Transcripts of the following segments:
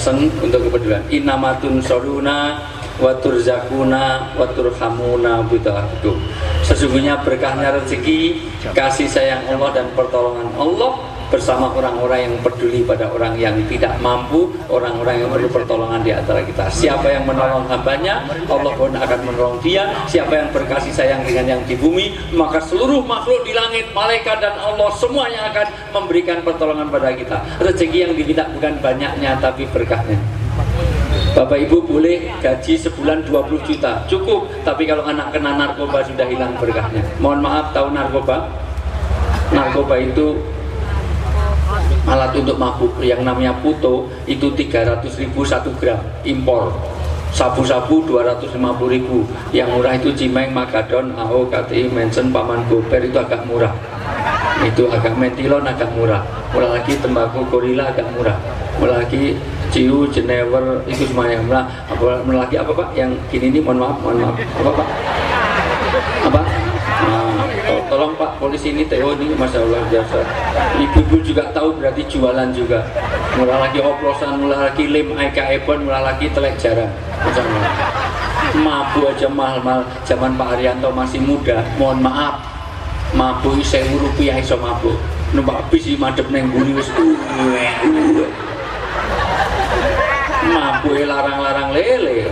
pesen untuk kepedulian. Innamatun soruna watur zakuna watur hamuna bidahdu. Sesungguhnya berkahnya rezeki, kasih sayang Allah dan pertolongan Allah bersama orang-orang yang peduli pada orang yang tidak mampu, orang-orang yang perlu pertolongan di antara kita. Siapa yang menolong hambanya, Allah pun akan menolong dia. Siapa yang berkasih sayang dengan yang di bumi, maka seluruh makhluk di langit, malaikat dan Allah semuanya akan memberikan pertolongan pada kita. Rezeki yang diminta bukan banyaknya tapi berkahnya. Bapak Ibu boleh gaji sebulan 20 juta, cukup. Tapi kalau anak kena narkoba sudah hilang berkahnya. Mohon maaf, tahu narkoba? Narkoba itu alat untuk mabuk. Yang namanya puto itu 300.000 1 gram impor. Sabu-sabu 250.000. Yang murah itu Cimeng, Magadon, AO, KTI, Mensen, Paman Goper itu agak murah. Itu agak metilon agak murah. Mulai lagi tembakau gorila agak murah. Mulai lagi Ciu, Jenewer itu semuanya murah. Mulai lagi apa Pak? Yang gini ini mohon maaf. Apa Pak? Apa? Tolong Pak polisi ini Teo ini Masya Allah biasa. Ibu-ibu juga tahu berarti jualan juga. Mulai lagi oplosan, mulai lagi lem Aika-Ebon, mulai lagi telek jarang. Mabuk aja mahal-mahal. Zaman Pak Haryanto masih muda, mohon maaf, mabuk 1.000 rupiah iso mabuk. Numpak bis di madep neng buri wis mabuk larang-larang lele.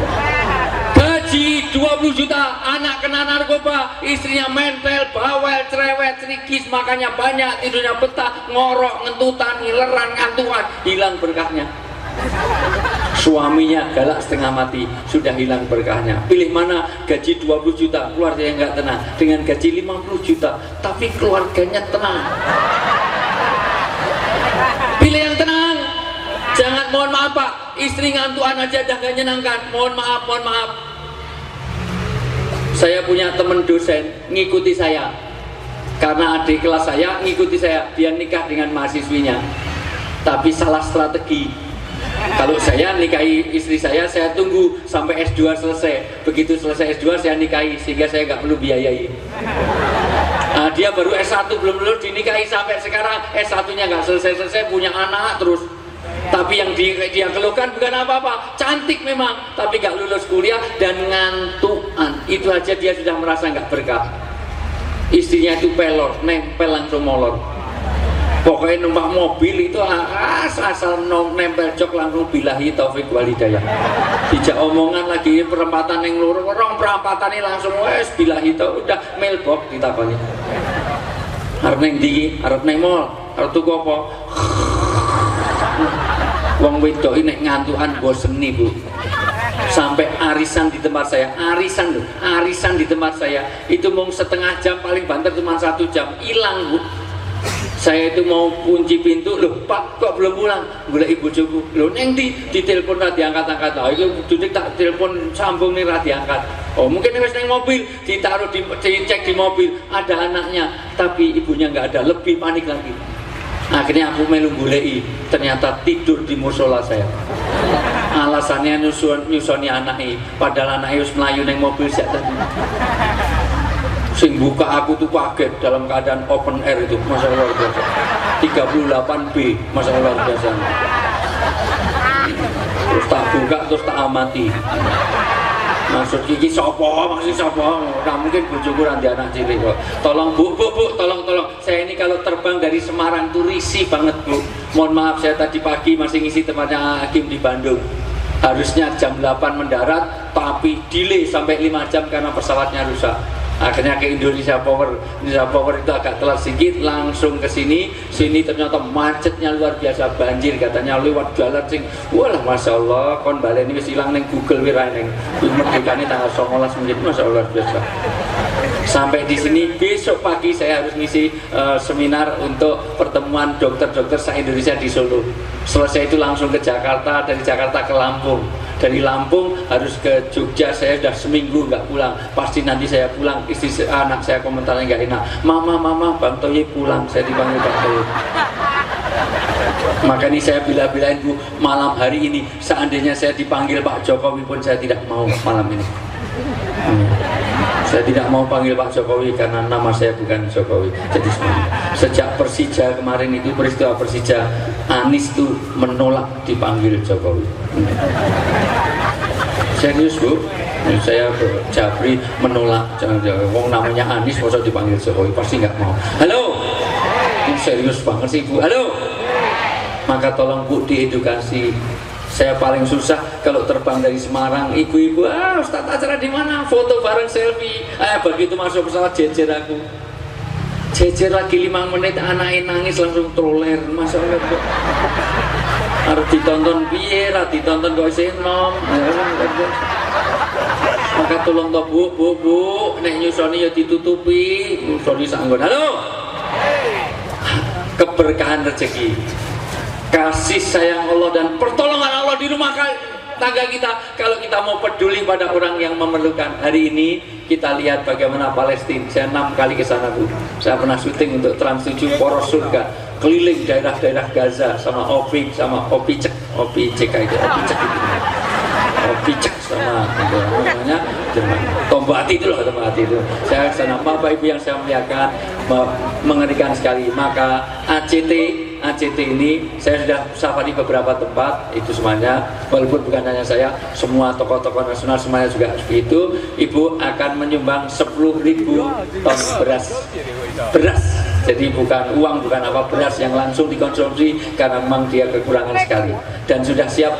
Gaji 20 juta, anak kena narkoba, istrinya mentel, bawel, cerewet, serikis, makannya banyak, tidurnya betah, ngorok, ngentutan, ngileran, ngantuan, hilang berkahnya. Suaminya galak setengah mati, sudah hilang berkahnya. Pilih mana? Gaji 20 juta, keluarganya nggak tenang. Dengan gaji 50 juta, tapi keluarganya tenang. Pilih yang tenang. Jangan, mohon maaf Pak, istri ngantuan aja dah gak nyenangkan. Mohon maaf. Saya punya teman dosen ngikuti saya karena adik kelas saya ngikuti saya, dia nikah dengan mahasiswinya, tapi salah strategi. Kalau saya nikahi istri saya tunggu sampai S2 selesai. Begitu selesai S2 saya nikahi, sehingga saya nggak perlu biayai. Nah, dia baru S1 belum lulus dinikahi, sampai sekarang S1-nya nggak selesai, punya anak terus. Tapi yang dia keluhkan bukan apa-apa, cantik memang, tapi nggak lulus kuliah dan ngantuan. Itu aja dia sudah merasa nggak berkah. Istrinya itu pelor, nempel langsung molor. Pokoknya numpak mobil itu asal nempel jok langsung billahi taufik walhidayah. Dijak omongan lagi perempatan yang lurus, orang perempatan ini langsung wes billahi taufik, udah mailbox ditakoni. Arep neng ndi? Arep neng mall, arep tuku apa? Wong wedok ini ngantuan boseni Bu. Sampai arisan di tempat saya, arisan di tempat saya itu mau setengah jam, paling banter cuma 1 jam, hilang Bu. Saya itu mau kunci pintu, loh Pak kok belum pulang? Golek ibu bojoku. Loh neng di telepon ra diangkat-angkat. Oh itu duduk tak telepon sambung nih ra diangkat. Oh mungkin wis neng mobil, ditaruh dicek di mobil, ada anaknya, tapi ibunya nggak ada, lebih panik lagi. Akhirnya aku melu goleki, ternyata tidur di musola saya. Alasannya nyusoni anaknya, padahal anaknya wis melayu neng mobil sejak tadi. Sing buka aku tuh kaget dalam keadaan open air itu, Masya Allah biasa. 38B, Masya Allah biasa. Terus tak buka, terus tak amati. Maksud kiki sopo, maksud sopo. Nah mungkin bojoku nanti anak cilik kok. Tolong bu, tolong. Saya ini kalau terbang dari Semarang tuh risih banget Bu. Mohon maaf, saya tadi pagi masih ngisi tempatnya Hakim di Bandung. Harusnya jam 8 mendarat, tapi delay sampai 5 jam karena pesawatnya rusak. Akhirnya ke Indonesia Power itu agak telat sedikit, langsung ke sini ternyata macetnya luar biasa, banjir katanya lewat jalan sing walah Masya Allah kon baleni wis ilang ning Google wira ning merdekane tanggal 19 menit, Masya Allah biasa. Sampai di sini besok pagi saya harus ngisi seminar untuk pertemuan dokter-dokter se-Indonesia di Solo. Selesai itu langsung ke Jakarta, dari Jakarta ke Lampung. Dari Lampung harus ke Jogja, saya sudah seminggu nggak pulang. Pasti nanti saya pulang, anak saya komentarnya nggak enak. Mama, Bang Toye pulang, saya dipanggil Bang Toye. Makanya saya bila-bilain Bu, malam hari ini seandainya saya dipanggil Pak Jokowi pun saya tidak mau malam ini. Saya tidak mau panggil Pak Jokowi karena nama saya bukan Jokowi. Jadi sejak Persija kemarin itu, peristiwa Persija, Anies tuh menolak dipanggil Jokowi. Serius Bu, saya Jabri menolak. Wong namanya Anies masa dipanggil Jokowi, pasti nggak mau. Halo, serius banget sih Bu. Halo, maka tolong Bu diedukasi. Saya paling susah kalau terbang dari Semarang, ibu-ibu, Ustaz acara di mana? Foto bareng selfie. Begitu masuk pesawat jejer aku. Jejer lagi 5 menit, anaknya nangis langsung troler. Masya Allah. Harus ditonton piye, ditonton kok isih enom. Maka tolong toh bu, nek nyusoni ya ditutupi. Nyusoni sanggon. Halo. Keberkahan rezeki, kasih sayang Allah dan pertolongan Allah di rumah tangga kita. Kalau kita mau peduli pada orang yang memerlukan. Hari ini kita lihat bagaimana Palestina. Saya 6 kali ke sana Bu. Saya pernah syuting untuk Trans 7 Poros Surga, keliling daerah-daerah Gaza sama Opik, sama Opicek itu, Opicek sama itu namanya Jerman. Tombati itu loh, Tombati itu. Saya sana, Bapak Ibu yang saya muliakan, mengerikan sekali. Maka ACT ini saya sudah safari beberapa tempat itu semuanya, walaupun bukan hanya saya, semua tokoh-tokoh nasional semuanya juga itu. Ibu akan menyumbang 10.000 ton beras. Jadi bukan uang, bukan apa, beras yang langsung dikonsumsi karena memang dia kekurangan sekali. Dan sudah siap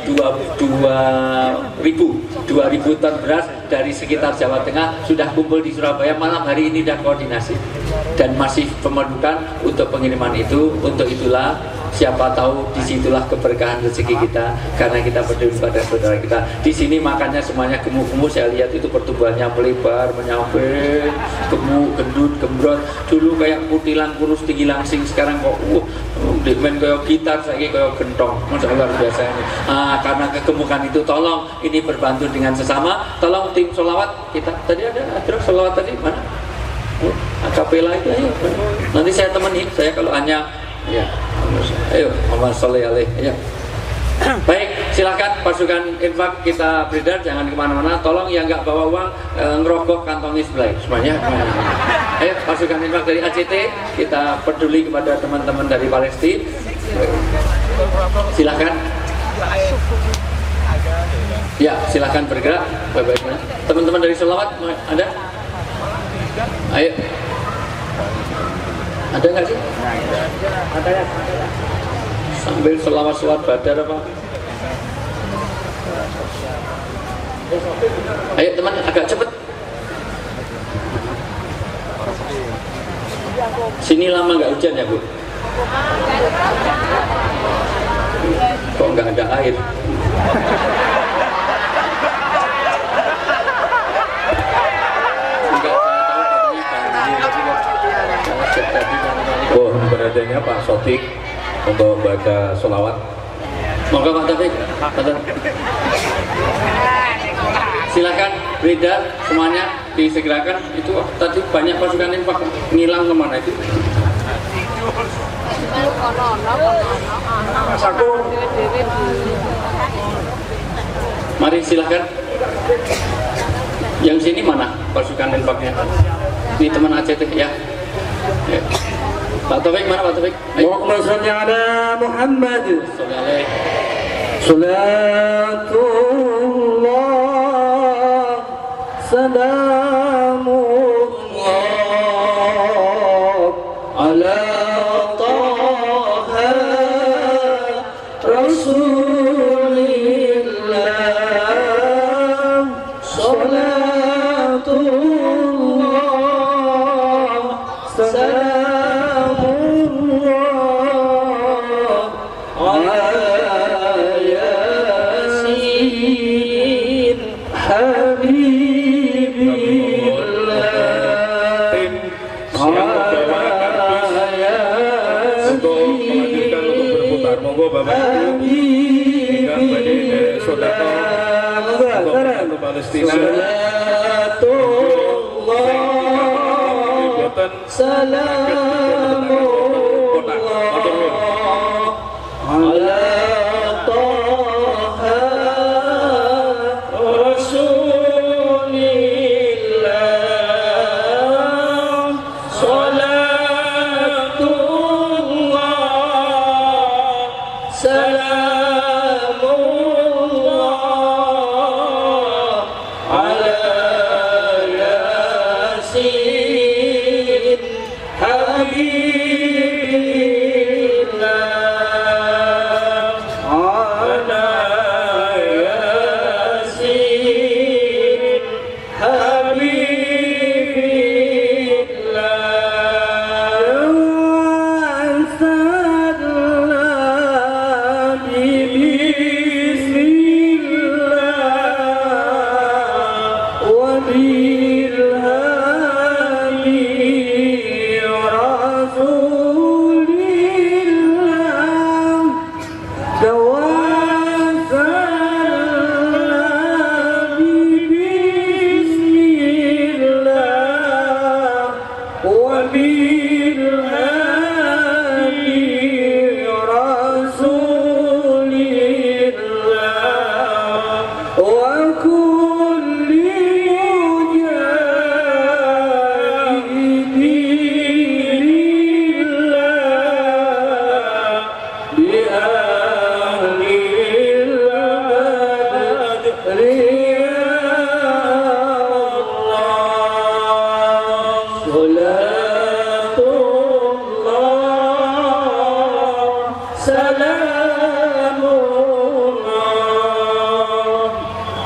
2.000 ton beras dari sekitar Jawa Tengah sudah kumpul di Surabaya. Malam hari ini dan koordinasi dan masih memerlukan untuk pengiriman itu. Untuk itulah siapa tahu disitulah keberkahan rezeki kita karena kita peduli pada saudara kita. Di sini makannya semuanya gemuk-gemuk. Saya lihat itu pertumbuhannya melebar, menyampai, gemuk, gendut, gembrot. Dulu kayak kutilan kurus tinggi langsing, sekarang kok main kayak gitar, saya kayak gentong. Masya Allah biasa ini. Karena kegemukan itu, tolong ini berbantu dengan sesama. Tolong tim sholawat kita. Tadi ada sholawat tadi mana? Akapela itu ayo. Nanti saya temani. Saya kalau hanya ya, ayo Muhammad sholli alaihi. Ayo. Baik, silakan pasukan infak kita beredar, jangan kemana-mana. Tolong yang nggak bawa uang ngerogoh kantongnya sebelah semuanya. Ayo pasukan infak dari ACT, kita peduli kepada teman-teman dari Palestina. Silakan. Ya, silakan bergerak. Baik-baik. Teman-teman dari Selawat ada? Ayo. Ada nggak sih? Ada ya. Sambil selawat badar apa? Ayo teman, agak cepet. Sini lama nggak hujan ya Bu? Kok nggak ada air? Beradanya Pak Sotik untuk baca sholawat. Monggo Pak Taufik. Silakan beredar semuanya, disegerakan. Itu tadi banyak pasukan infak ngilang kemana itu? Mari silakan. Yang sini mana pasukan infaknya? Ini teman ACT ya. Pak Taufik mana Pak Taufik? Allahumma sholli ala Muhammad. Salatullah salamullah ala Taha Rasulillah. Salatullah Bapak Ibu hingga pada saudara untuk Palestina. Salamullah ala Taha Rasulillah.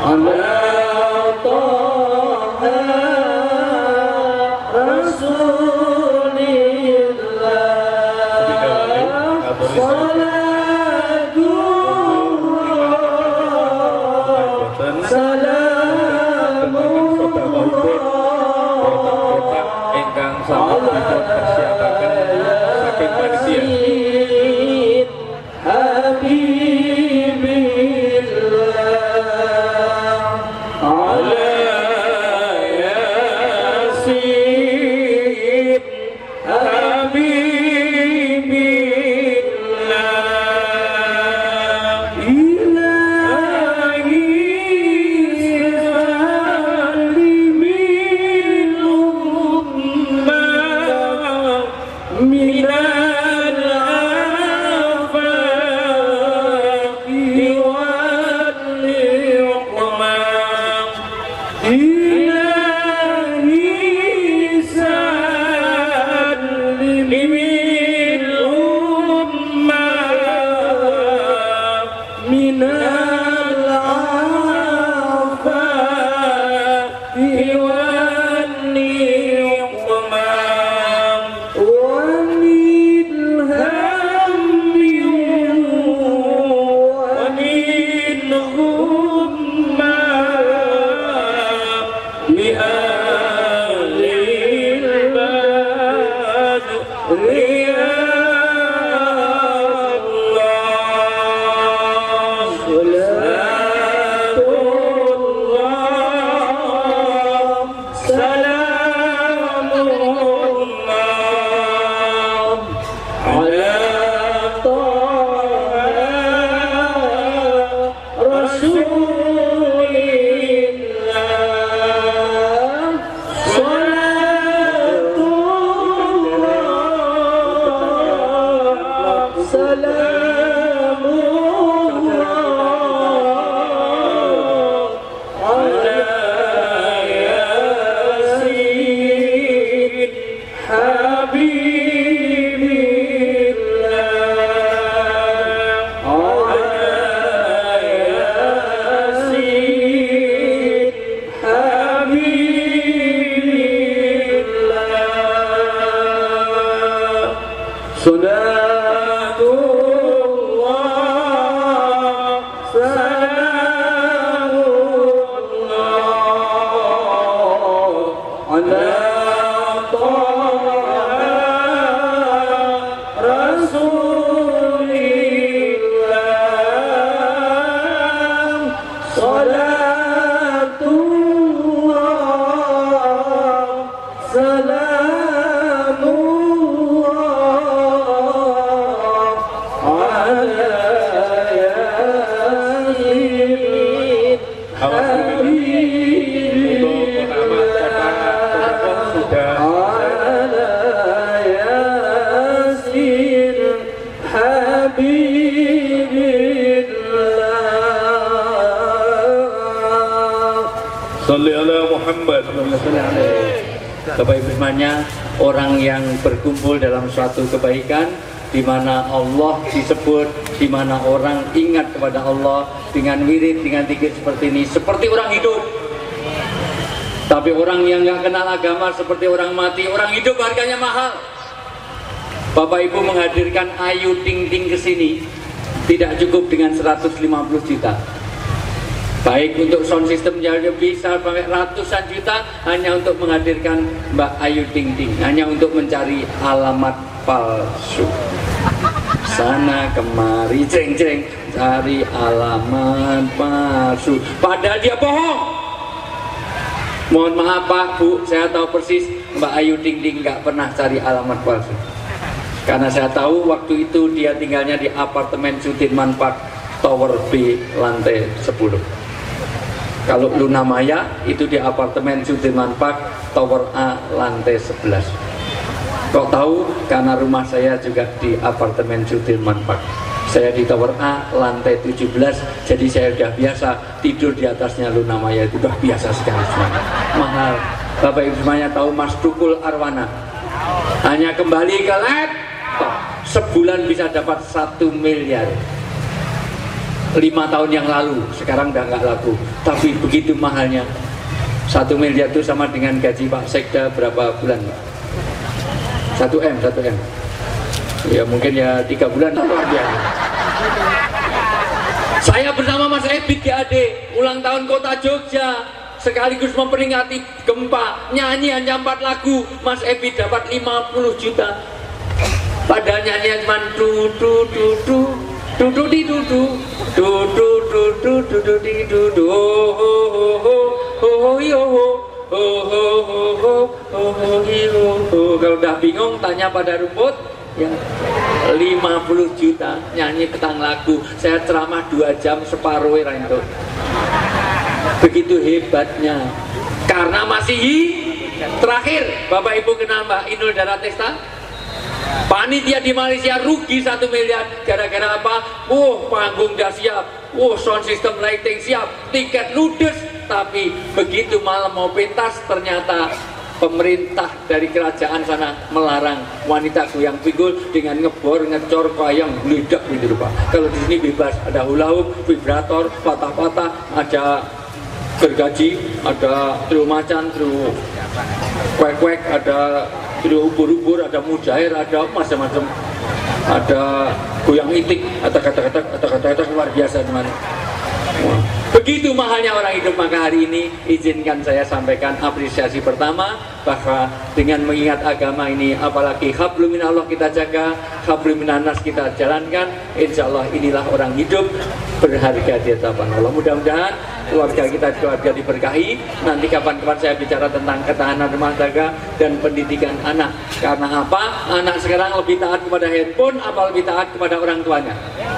Bapak Ibu semuanya, orang yang berkumpul dalam suatu kebaikan di mana Allah disebut, di mana orang ingat kepada Allah dengan wirid, dengan zikir seperti ini, seperti orang hidup. Tapi orang yang nggak kenal agama seperti orang mati. Orang hidup harganya mahal. Bapak Ibu menghadirkan Ayu Ting Ting ke sini tidak cukup dengan 150 juta. Baik untuk sound system jadi bisa pakai ratusan juta hanya untuk menghadirkan Mbak Ayu Ting Ting, hanya untuk mencari alamat palsu. Sana kemari ceng-ceng cari alamat palsu, padahal dia bohong. Mohon maaf Pak, Bu, saya tahu persis Mbak Ayu Ting Ting nggak pernah cari alamat palsu. Karena saya tahu waktu itu dia tinggalnya di apartemen Sudirman Park Tower B lantai 10. Kalau Luna Maya itu di apartemen Sudirman Park Tower A lantai 11. Kok tahu? Karena rumah saya juga di apartemen Sudirman Park. Saya di Tower A lantai 17, jadi saya sudah biasa tidur di atasnya Luna Maya, itu sudah biasa sekali semuanya. Mahal. Bapak Ibu semuanya tahu Mas Tukul Arwana hanya kembali ke laptop sebulan bisa dapat 1 miliar. 5 tahun yang lalu, sekarang udah nggak laku. Tapi begitu mahalnya. 1 miliar itu sama dengan gaji Pak Sekda berapa bulan, Pak? 1 M. Ya mungkin ya 3 bulan luar biasa. Saya bersama Mas Ebit GAD ulang tahun Kota Jogja, sekaligus memperingati gempa, nyanyi hanya 4 lagu. Mas Ebit dapat 50 juta. Padahal nyanyian cuma kalau udah bingung tanya pada rumput ya. 50 juta nyanyi petang lagu. Saya ceramah 2 jam separuh itu. Begitu hebatnya. Karena masih terakhir Bapak Ibu kenal Mbak Inul Daratista? Panitia di Malaysia rugi 1 miliar gara-gara apa? Panggung udah siap, sound system lighting siap, tiket ludes. Tapi begitu malam mau pentas ternyata pemerintah dari kerajaan sana melarang wanita goyang pinggul dengan ngebor, ngecor, koyang, geledak gitu Pak. Kalau di sini bebas, ada hula hoop, vibrator, patah-patah, ada gergaji, ada trio macan, trio kwek-kwek, ada trio ubur-ubur, ada mujair, ada macam-macam, ada goyang itik, ada kata-kata luar biasa teman. Begitu mahalnya orang hidup, maka hari ini izinkan saya sampaikan apresiasi pertama bahwa dengan mengingat agama ini, apalagi hablum minallah kita jaga, hablum minannas kita jalankan, insya Allah inilah orang hidup berharga di hadapan Allah. Mudah-mudahan keluarga kita keluarga diberkahi. Nanti kapan-kapan saya bicara tentang ketahanan rumah tangga dan pendidikan anak. Karena apa? Anak sekarang lebih taat kepada handphone apa lebih taat kepada orang tuanya?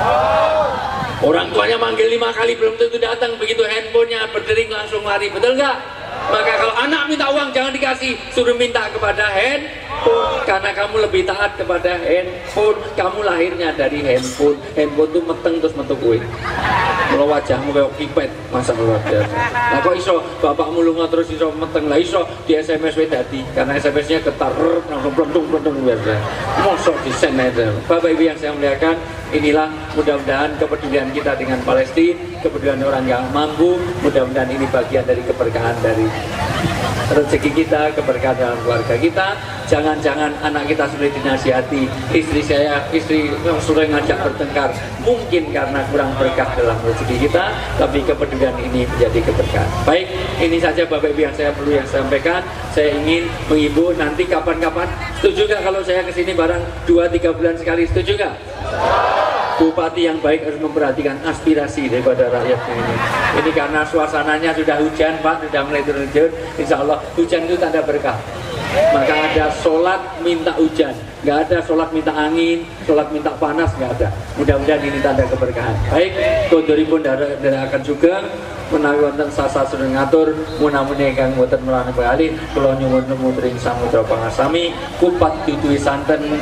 Orang tuanya manggil 5 kali belum tentu datang, begitu handphonenya berdering langsung lari, betul nggak? Maka kalau anak minta uang jangan dikasih, suruh minta kepada handphone, karena kamu lebih taat kepada handphone. Kamu lahirnya dari handphone, handphone itu meteng terus metu kowe. Kalau wajahmu kayak kipet, masa luar biasa. Nah kok iso bapakmu lunga terus iso meteng, lah iso di SMS dadi, karena SMS-nya getar, langsung plendung biasa. Mosok desain aja. Bapak Ibu yang saya muliakan, inilah mudah-mudahan kepedulian kita dengan Palestina, kepedulian orang yang mampu, mudah-mudahan ini bagian dari keberkahan dari rezeki kita, keberkahan dalam keluarga kita. Jangan-jangan anak kita sudah dinasihati, istri yang sudah ngajak bertengkar, mungkin karena kurang berkah dalam rezeki kita, tapi kepedulian ini menjadi keberkahan. Baik, ini saja Bapak Ibu yang saya perlu sampaikan. Saya ingin menghibur nanti kapan-kapan, setuju nggak kalau saya kesini barang 2-3 bulan sekali, setuju nggak? Bupati yang baik harus memperhatikan aspirasi daripada rakyatnya ini. Ini karena suasananya sudah hujan Pak, sudah mulai turun-turun. Insya Allah hujan itu tanda berkah. Maka ada sholat minta hujan, nggak ada sholat minta angin, sholat minta panas, nggak ada. Mudah-mudahan ini tanda keberkahan. Baik, kodoripun akan juga menawi wonten sasa sudah ngatur, munamun ingkang boten melane kali, kula nyuwun mutring samudra pangasami, kupat tutui santen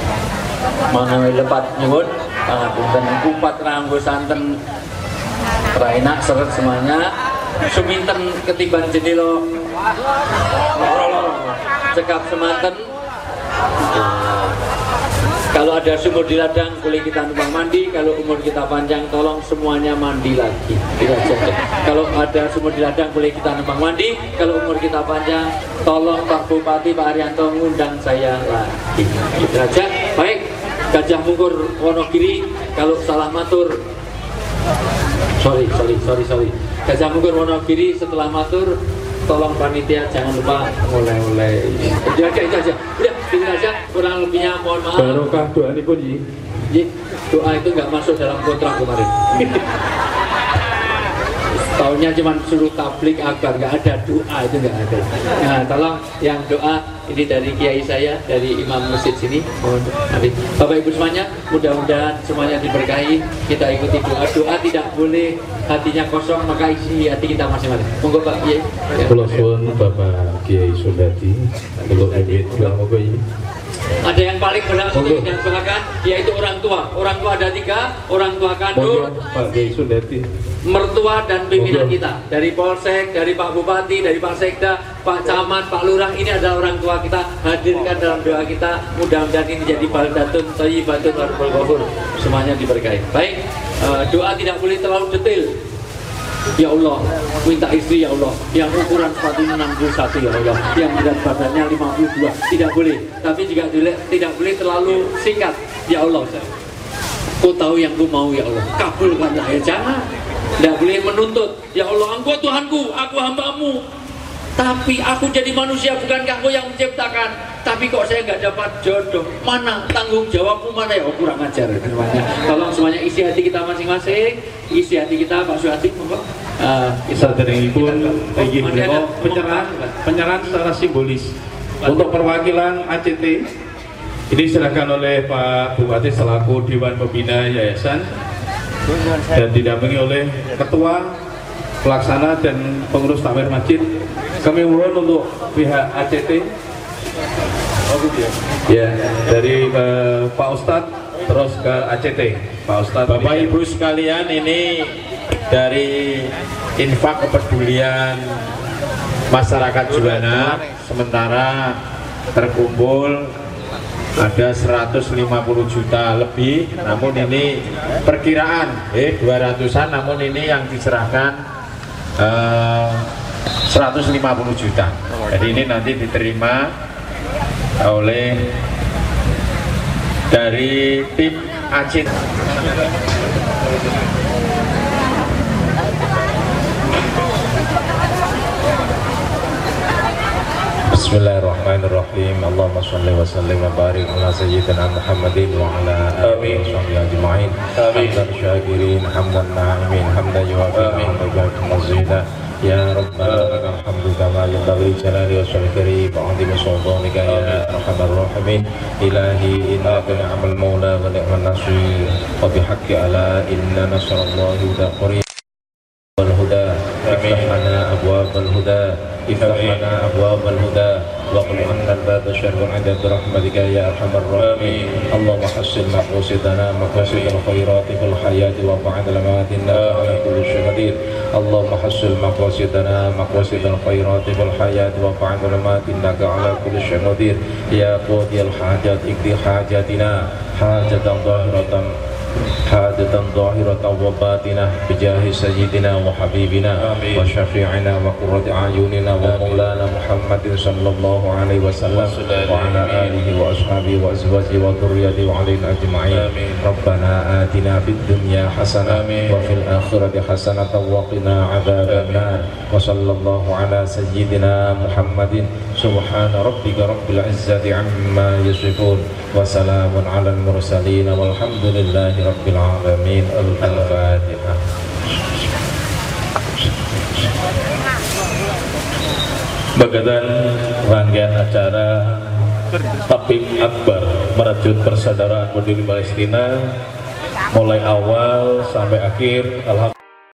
manawi lepat nyuwun, pangapunten kupat ranggo santen enak seret semuanya, suminten ketiban jendela cekap semanten. Kalau ada sumur di ladang boleh kita numpang mandi, kalau umur kita panjang tolong semuanya mandi lagi. Kalau ada sumur di ladang boleh kita numpang mandi, kalau umur kita panjang tolong Pak Bupati Pak Arianto ngundang saya lagi. Gitu aja. Baik, Gajah Mungkur Wonogiri, kalau salah matur sorry. Gajah Mungkur Wonogiri setelah matur tolong panitia jangan lupa oleh-oleh. Itu aja. Udah, itu aja. Kurang lebihnya mohon maaf. Barokah doa ini pun doa itu nggak masuk dalam kontrak kemarin. Tahunnya cuma suruh tablik akbar, nggak ada doa, itu nggak ada. Nah, tolong yang doa ini dari kiai saya, dari imam masjid sini. Mohon maaf. Bapak Ibu semuanya, mudah-mudahan semuanya diberkahi. Kita ikuti doa. Doa tidak boleh hatinya kosong, maka isi hati kita masing-masing. Monggo Pak Kiai. Kula suwun Bapak Kiai Sundadi, kula edit monggo iki. Ada yang paling berhak untuk didoakan, yaitu orang tua. Orang tua ada 3, orang tua kandung, Pak Kiai Sundadi, mertua dan pimpinan kita. Dari Polsek, dari Pak Bupati, dari Pak Sekda, Pak Camat, Pak Lurah, ini adalah orang tua kita. Hadirkan dalam doa kita. Mudah-mudahan ini jadi baldatun thayyibatun warbul ghafur. Semuanya diberkahi. Baik. Doa tidak boleh terlalu detail. Ya Allah, minta istri ya Allah yang ukuran sepatunya 61 ya Allah, yang berat badannya 52, tidak boleh. Tapi juga tidak boleh terlalu singkat. Ya Allah, Kau tahu yang Ku mau ya Allah, kabulkanlah ya. Jangan, tidak boleh menuntut. Ya Allah, Engkau Tuhanku, aku hambamu. Tapi aku jadi manusia, bukankah Kau yang menciptakan? Tapi kok saya nggak dapat jodoh? Mana tanggung jawabmu mana ya? Oh, kurang ajar semuanya. Tolong semuanya isi hati kita masing-masing, isi hati kita Pak Suhati, monggo. Saderengipun inggih menika penyerahan secara simbolis untuk perwakilan ACT ini diserahkan oleh Pak Bupati selaku Dewan Pembina Yayasan dan didampingi oleh Ketua Pelaksana dan Pengurus Takmir Masjid. Kami mohon untuk pihak ACT ya dari Pak Ustadz terus ke ACT. Pak Ustadz, Bapak Ibu sekalian, ini dari infak kepedulian masyarakat Juwana sementara terkumpul ada 150 juta lebih, namun ini perkiraan 200-an, namun ini yang diserahkan 150 juta. Jadi ini nanti diterima oleh dari tim ACT. Bismillahirrahmanirrahim. Allahumma shalli wa sallim wa barik ala sayyidina Muhammadin wa ala alihi wa sahbihi ajma'in. Hamdan syakirin, hamdan na'imin, hamdan yuwafi hamdan mazida. Ya Rabbana lakal hamdu kama yanbaghi jalali wajhika karim wa 'azimi sultanika ya arhamar rahimin. Ilahi innaka ni'mal maula wa ni'man nasir wa bihaqqi ala inna nasrallahi wa qarib wal huda iftah lana abwabal huda iftah lana abwabal huda wa qul anna al-baba syarrun 'inda rahmatika ya arhamar rahimin. Allahumma hassin maqasidana maqasidal khairati fil hayati wa ba'da al-mamatina ala kulli syai'in qadir. Allahumma hassil maqasidana maqasidal khairati fil hayati wa ba'da al-mamatina ala kulli syai'in qadir. Ya qadiyal hajat ikdi hajatina hajatan zahiratan wa batinah bijahi sayyidina wa habibina wa syafi'ina wa qurrati a'yunina wa maulana Muhammadin sallallahu alaihi wasallam wa ala alihi wa ashabihi wa azwajihi wa dhurriyyatihi wa alaina ajma'in. Rabbana atina fid dunya hasanah wa fil akhirati hasanah wa qina adzabannar. Wa sallallahu ala sayyidina Muhammadin subhana rabbika rabbil izzati amma yasifun wa salamun alal mursalin walhamdulillahi rabbil alamin. Al-Fatihah. Bagaikan rangkaian acara Tabib Akbar merajut persaudaraan Muslim Palestina mulai awal sampai akhir, alhamdulillah.